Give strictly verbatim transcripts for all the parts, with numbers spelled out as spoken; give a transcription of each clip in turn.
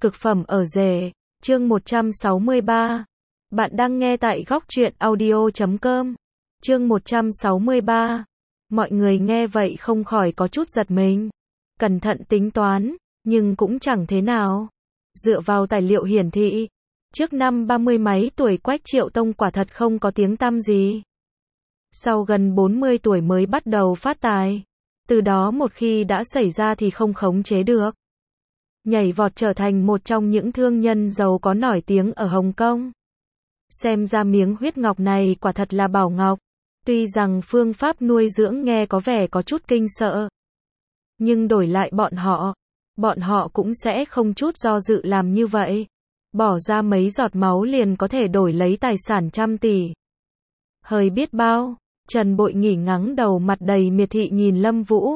Cực phẩm ở rể, chương một trăm sáu mươi ba. Bạn đang nghe tại góc truyện audio chấm com. Chương một trăm sáu mươi ba. Mọi người nghe vậy không khỏi có chút giật mình. Cẩn thận tính toán, nhưng cũng chẳng thế nào. Dựa vào tài liệu hiển thị, trước năm ba mươi mấy tuổi Quách Triệu Tông quả thật không có tiếng tăm gì. Sau gần bốn mươi tuổi mới bắt đầu phát tài. Từ đó một khi đã xảy ra thì không khống chế được. Nhảy vọt trở thành một trong những thương nhân giàu có nổi tiếng ở Hồng Kông. Xem ra miếng huyết ngọc này quả thật là bảo ngọc. Tuy rằng phương pháp nuôi dưỡng nghe có vẻ có chút kinh sợ. Nhưng đổi lại bọn họ, bọn họ cũng sẽ không chút do dự làm như vậy. Bỏ ra mấy giọt máu liền có thể đổi lấy tài sản trăm tỷ. Hơi biết bao, Trần Bội nghỉ ngắng đầu mặt đầy miệt thị nhìn Lâm Vũ.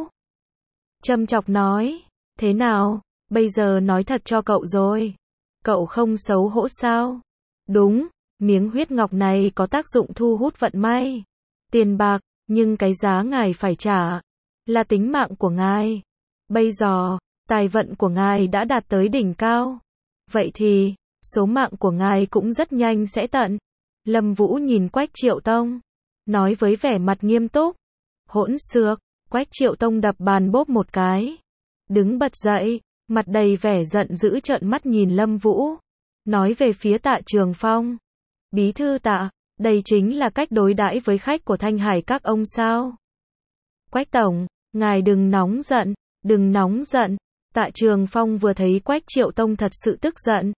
Châm chọc nói, thế nào, bây giờ nói thật cho cậu rồi. Cậu không xấu hổ sao? Đúng, miếng huyết ngọc này có tác dụng thu hút vận may. Tiền bạc, nhưng cái giá ngài phải trả là tính mạng của ngài. Bây giờ, tài vận của ngài đã đạt tới đỉnh cao. Vậy thì, số mạng của ngài cũng rất nhanh sẽ tận. Lâm Vũ nhìn Quách Triệu Tông, nói với vẻ mặt nghiêm túc. Hỗn xược, Quách Triệu Tông đập bàn bốp một cái. Đứng bật dậy, mặt đầy vẻ giận dữ trợn mắt nhìn Lâm Vũ. Nói về phía Tạ Trường Phong. Bí thư Tạ, đây chính là cách đối đãi với khách của Thanh Hải các ông sao? Quách Tổng, ngài đừng nóng giận, đừng nóng giận. Tạ Trường Phong vừa thấy Quách Triệu Tông thật sự tức giận.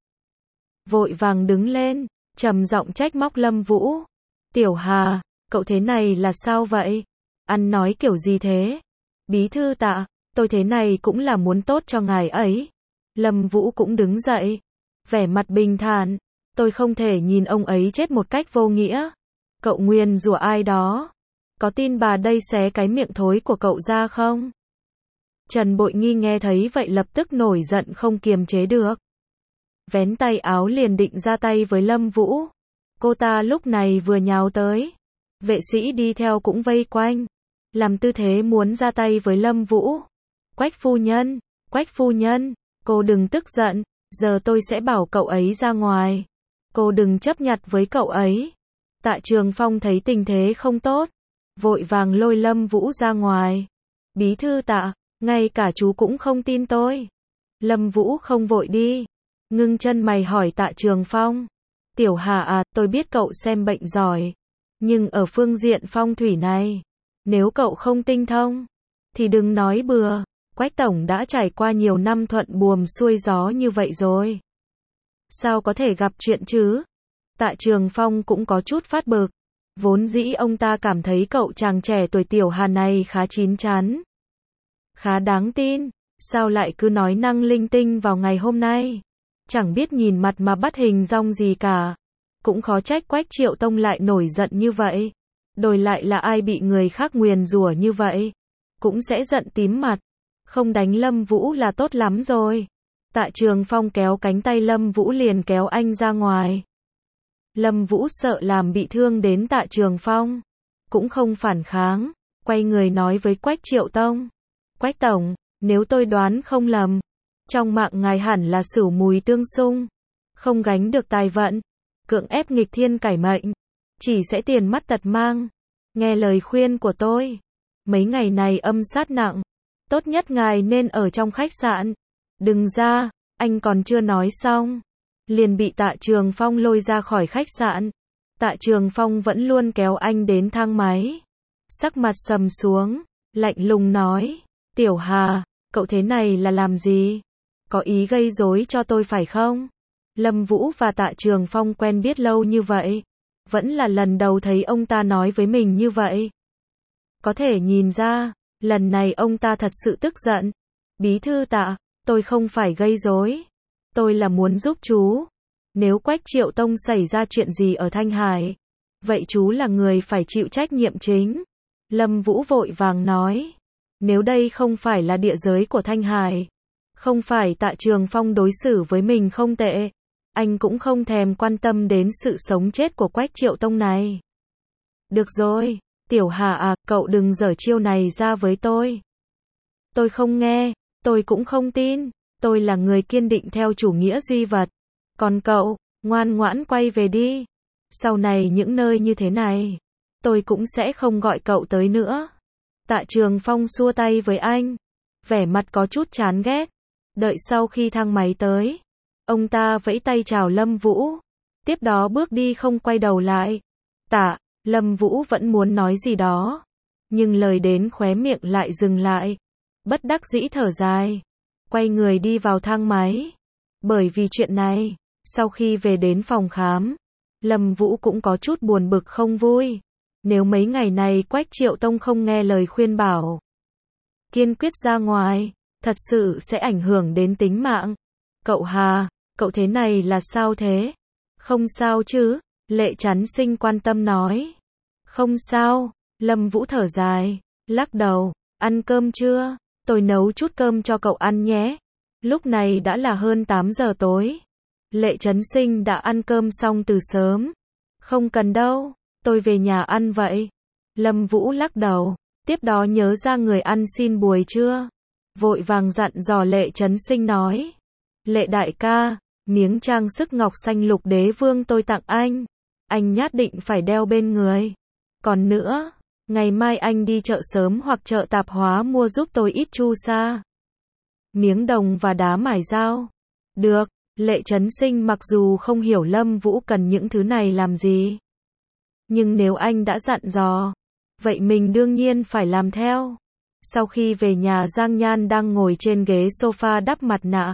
Vội vàng đứng lên, trầm giọng trách móc Lâm Vũ. Tiểu Hà, cậu thế này là sao vậy? Ăn nói kiểu gì thế? Bí thư Tạ, tôi thế này cũng là muốn tốt cho ngài ấy. Lâm Vũ cũng đứng dậy, vẻ mặt bình thản. Tôi không thể nhìn ông ấy chết một cách vô nghĩa. Cậu nguyền rủa ai đó? Có tin bà đây xé cái miệng thối của cậu ra không? Trần Bội Nghi nghe thấy vậy lập tức nổi giận không kiềm chế được. Vén tay áo liền định ra tay với Lâm Vũ. Cô ta lúc này vừa nhào tới. Vệ sĩ đi theo cũng vây quanh. Làm tư thế muốn ra tay với Lâm Vũ. Quách phu nhân, Quách phu nhân, cô đừng tức giận. Giờ tôi sẽ bảo cậu ấy ra ngoài. Cô đừng chấp nhặt với cậu ấy. Tạ Trường Phong thấy tình thế không tốt. Vội vàng lôi Lâm Vũ ra ngoài. Bí thư Tạ, ngay cả chú cũng không tin tôi. Lâm Vũ không vội đi. Ngưng chân mày hỏi Tạ Trường Phong. Tiểu Hà à, tôi biết cậu xem bệnh giỏi. Nhưng ở phương diện phong thủy này, nếu cậu không tinh thông, thì đừng nói bừa. Quách Tổng đã trải qua nhiều năm thuận buồm xuôi gió như vậy rồi. Sao có thể gặp chuyện chứ? Tạ Trường Phong cũng có chút phát bực. Vốn dĩ ông ta cảm thấy cậu chàng trẻ tuổi Tiểu Hà này khá chín chắn. Khá đáng tin. Sao lại cứ nói năng linh tinh vào ngày hôm nay? Chẳng biết nhìn mặt mà bắt hình dong gì cả. Cũng khó trách Quách Triệu Tông lại nổi giận như vậy. Đổi lại là ai bị người khác nguyền rủa như vậy, cũng sẽ giận tím mặt. Không đánh Lâm Vũ là tốt lắm rồi. Tạ Trường Phong kéo cánh tay Lâm Vũ liền kéo anh ra ngoài. Lâm Vũ sợ làm bị thương đến Tạ Trường Phong, cũng không phản kháng, quay người nói với Quách Triệu Tông. Quách Tổng, nếu tôi đoán không lầm, trong mạng ngài hẳn là Sửu Mùi tương xung, không gánh được tài vận, cưỡng ép nghịch thiên cải mệnh, chỉ sẽ tiền mất tật mang. Nghe lời khuyên của tôi, mấy ngày này âm sát nặng, tốt nhất ngài nên ở trong khách sạn. Đừng ra, anh còn chưa nói xong, liền bị Tạ Trường Phong lôi ra khỏi khách sạn. Tạ Trường Phong vẫn luôn kéo anh đến thang máy. Sắc mặt sầm xuống, lạnh lùng nói, Tiểu Hà, cậu thế này là làm gì? Có ý gây rối cho tôi phải không? Lâm Vũ và Tạ Trường Phong quen biết lâu như vậy, vẫn là lần đầu thấy ông ta nói với mình như vậy. Có thể nhìn ra, lần này ông ta thật sự tức giận. Bí thư Tạ, tôi không phải gây rối. Tôi là muốn giúp chú. Nếu Quách Triệu Tông xảy ra chuyện gì ở Thanh Hải, vậy chú là người phải chịu trách nhiệm chính. Lâm Vũ vội vàng nói. Nếu đây không phải là địa giới của Thanh Hải, không phải Tạ Trường Phong đối xử với mình không tệ, anh cũng không thèm quan tâm đến sự sống chết của Quách Triệu Tông này. Được rồi, Tiểu Hà à, cậu đừng giở chiêu này ra với tôi. Tôi không nghe, tôi cũng không tin. Tôi là người kiên định theo chủ nghĩa duy vật. Còn cậu, ngoan ngoãn quay về đi. Sau này những nơi như thế này, tôi cũng sẽ không gọi cậu tới nữa. Tạ Trường Phong xua tay với anh, vẻ mặt có chút chán ghét. Đợi sau khi thang máy tới, ông ta vẫy tay chào Lâm Vũ, tiếp đó bước đi không quay đầu lại. Tạ, Lâm Vũ vẫn muốn nói gì đó, nhưng lời đến khóe miệng lại dừng lại. Bất đắc dĩ thở dài, quay người đi vào thang máy. Bởi vì chuyện này, sau khi về đến phòng khám, Lâm Vũ cũng có chút buồn bực không vui. Nếu mấy ngày này Quách Triệu Tông không nghe lời khuyên bảo, kiên quyết ra ngoài, thật sự sẽ ảnh hưởng đến tính mạng. Cậu Hà, cậu thế này là sao thế? Không sao chứ? Lệ Chắn Sinh quan tâm nói. Không sao, Lâm Vũ thở dài, lắc đầu. Ăn cơm chưa? Tôi nấu chút cơm cho cậu ăn nhé. Lúc này đã là hơn tám giờ tối. Lệ Chấn Sinh đã ăn cơm xong từ sớm. Không cần đâu, tôi về nhà ăn vậy. Lâm Vũ lắc đầu, tiếp đó nhớ ra người ăn xin buổi trưa, vội vàng dặn dò Lệ Chấn Sinh nói. Lệ đại ca, miếng trang sức ngọc xanh lục đế vương tôi tặng anh, anh nhất định phải đeo bên người. Còn nữa, ngày mai anh đi chợ sớm hoặc chợ tạp hóa mua giúp tôi ít chu sa, miếng đồng và đá mài dao. Được. Lệ Chấn Sinh mặc dù không hiểu Lâm Vũ cần những thứ này làm gì, nhưng nếu anh đã dặn dò, vậy mình đương nhiên phải làm theo. Sau khi về nhà, Giang Nhan đang ngồi trên ghế sofa đắp mặt nạ.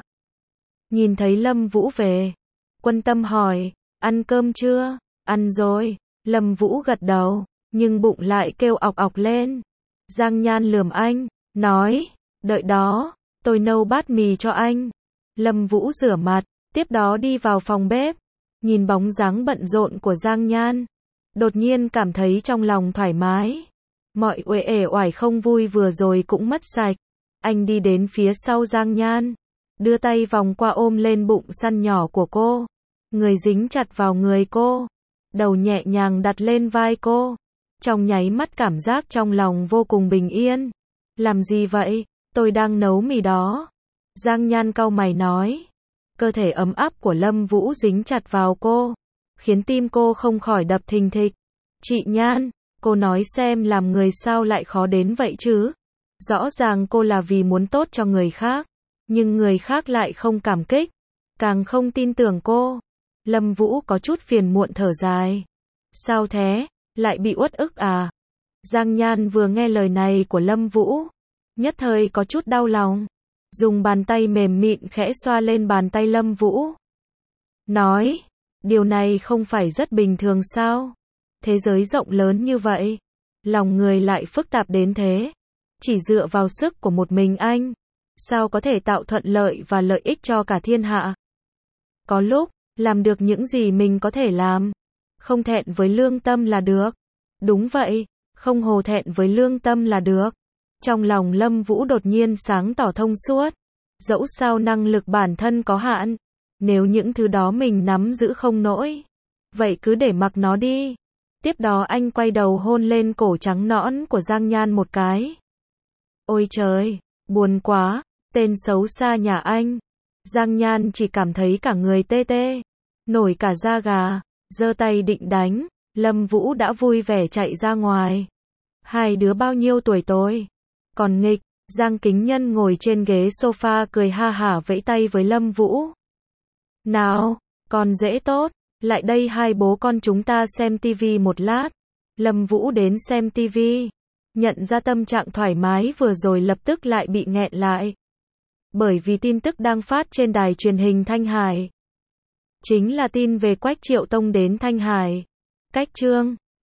Nhìn thấy Lâm Vũ về, Quân Tâm hỏi, ăn cơm chưa? Ăn rồi. Lâm Vũ gật đầu, nhưng bụng lại kêu ọc ọc lên. Giang Nhan lườm anh, nói, đợi đó, tôi nấu bát mì cho anh. Lâm Vũ rửa mặt, tiếp đó đi vào phòng bếp, nhìn bóng dáng bận rộn của Giang Nhan, đột nhiên cảm thấy trong lòng thoải mái. Mọi uể ể oải không vui vừa rồi cũng mất sạch. Anh đi đến phía sau Giang Nhan, đưa tay vòng qua ôm lên bụng săn nhỏ của cô, người dính chặt vào người cô, đầu nhẹ nhàng đặt lên vai cô. Trong nháy mắt cảm giác trong lòng vô cùng bình yên. Làm gì vậy? Tôi đang nấu mì đó. Giang Nhan cau mày nói. Cơ thể ấm áp của Lâm Vũ dính chặt vào cô, khiến tim cô không khỏi đập thình thịch. Chị Nhan, cô nói xem làm người sao lại khó đến vậy chứ? Rõ ràng cô là vì muốn tốt cho người khác, nhưng người khác lại không cảm kích, càng không tin tưởng cô. Lâm Vũ có chút phiền muộn thở dài. Sao thế? Lại bị uất ức à? Giang Nhan vừa nghe lời này của Lâm Vũ, nhất thời có chút đau lòng, dùng bàn tay mềm mịn khẽ xoa lên bàn tay Lâm Vũ. Nói, điều này không phải rất bình thường sao? Thế giới rộng lớn như vậy, lòng người lại phức tạp đến thế. Chỉ dựa vào sức của một mình anh, sao có thể tạo thuận lợi và lợi ích cho cả thiên hạ? Có lúc, làm được những gì mình có thể làm, không thẹn với lương tâm là được. Đúng vậy, không hổ thẹn với lương tâm là được. Trong lòng Lâm Vũ đột nhiên sáng tỏ thông suốt. Dẫu sao năng lực bản thân có hạn, nếu những thứ đó mình nắm giữ không nổi, vậy cứ để mặc nó đi. Tiếp đó anh quay đầu hôn lên cổ trắng nõn của Giang Nhan một cái. Ôi trời, buồn quá, tên xấu xa nhà anh. Giang Nhan chỉ cảm thấy cả người tê tê, nổi cả da gà, giơ tay định đánh. Lâm Vũ đã vui vẻ chạy ra ngoài. Hai đứa bao nhiêu tuổi tôi? Còn nghịch. Giang Kính Nhân ngồi trên ghế sofa cười ha hả vẫy tay với Lâm Vũ. Nào, con dễ tốt, lại đây hai bố con chúng ta xem tivi một lát. Lâm Vũ đến xem tivi, nhận ra tâm trạng thoải mái vừa rồi lập tức lại bị nghẹn lại. Bởi vì tin tức đang phát trên đài truyền hình Thanh Hải, chính là tin về Quách Triệu Tông đến Thanh Hải. Cách chương